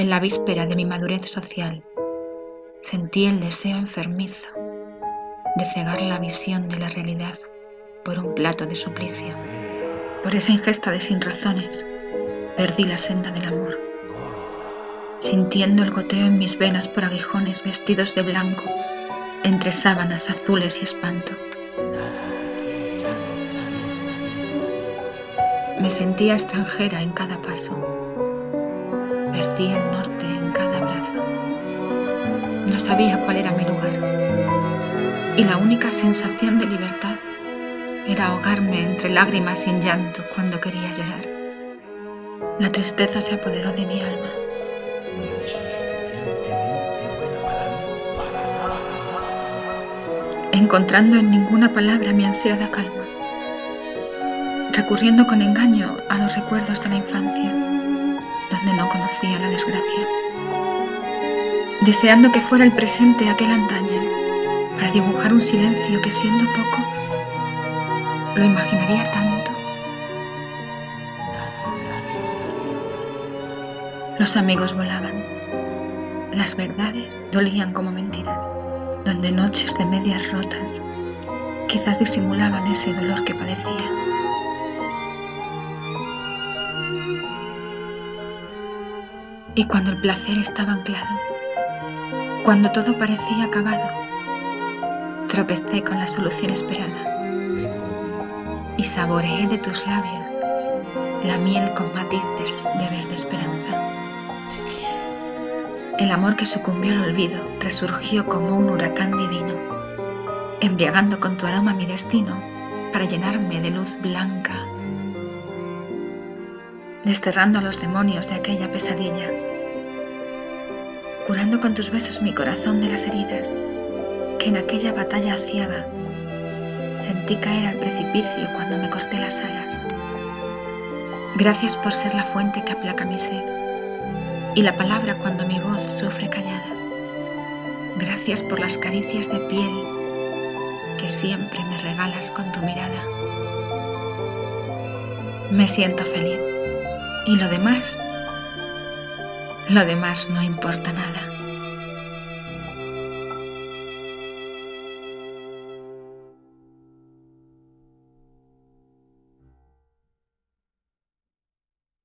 En la víspera de mi madurez social, sentí el deseo enfermizo de cegar la visión de la realidad por un plato de suplicio. Por esa ingesta de sinrazones, perdí la senda del amor, sintiendo el goteo en mis venas por aguijones vestidos de blanco, entre sábanas azules y espanto. Me sentía extranjera en cada paso, perdí el norte en cada abrazo. No sabía cuál era mi lugar, y la única sensación de libertad era ahogarme entre lágrimas sin llanto cuando quería llorar. La tristeza se apoderó de mi alma. No eres lo suficientemente buena para mí, para nada. Encontrando en ninguna palabra mi ansiada calma, recurriendo con engaño a los recuerdos de la infancia, donde no conocía la desgracia, deseando que fuera el presente aquel antaño, para dibujar un silencio que, siendo poco, lo imaginaría tanto. Los amigos volaban, las verdades dolían como mentiras, donde noches de medias rotas quizás disimulaban ese dolor que padecía. Y cuando el placer estaba anclado, cuando todo parecía acabado, tropecé con la solución esperada y saboreé de tus labios la miel con matices de verde esperanza. El amor que sucumbió al olvido resurgió como un huracán divino, embriagando con tu aroma mi destino para llenarme de luz blanca, desterrando a los demonios de aquella pesadilla, curando con tus besos mi corazón de las heridas que en aquella batalla aciaga sentí caer al precipicio cuando me corté las alas. Gracias por ser la fuente que aplaca mi sed y la palabra cuando mi voz sufre callada. Gracias por las caricias de piel que siempre me regalas con tu mirada. Me siento feliz y lo demás no importa nada.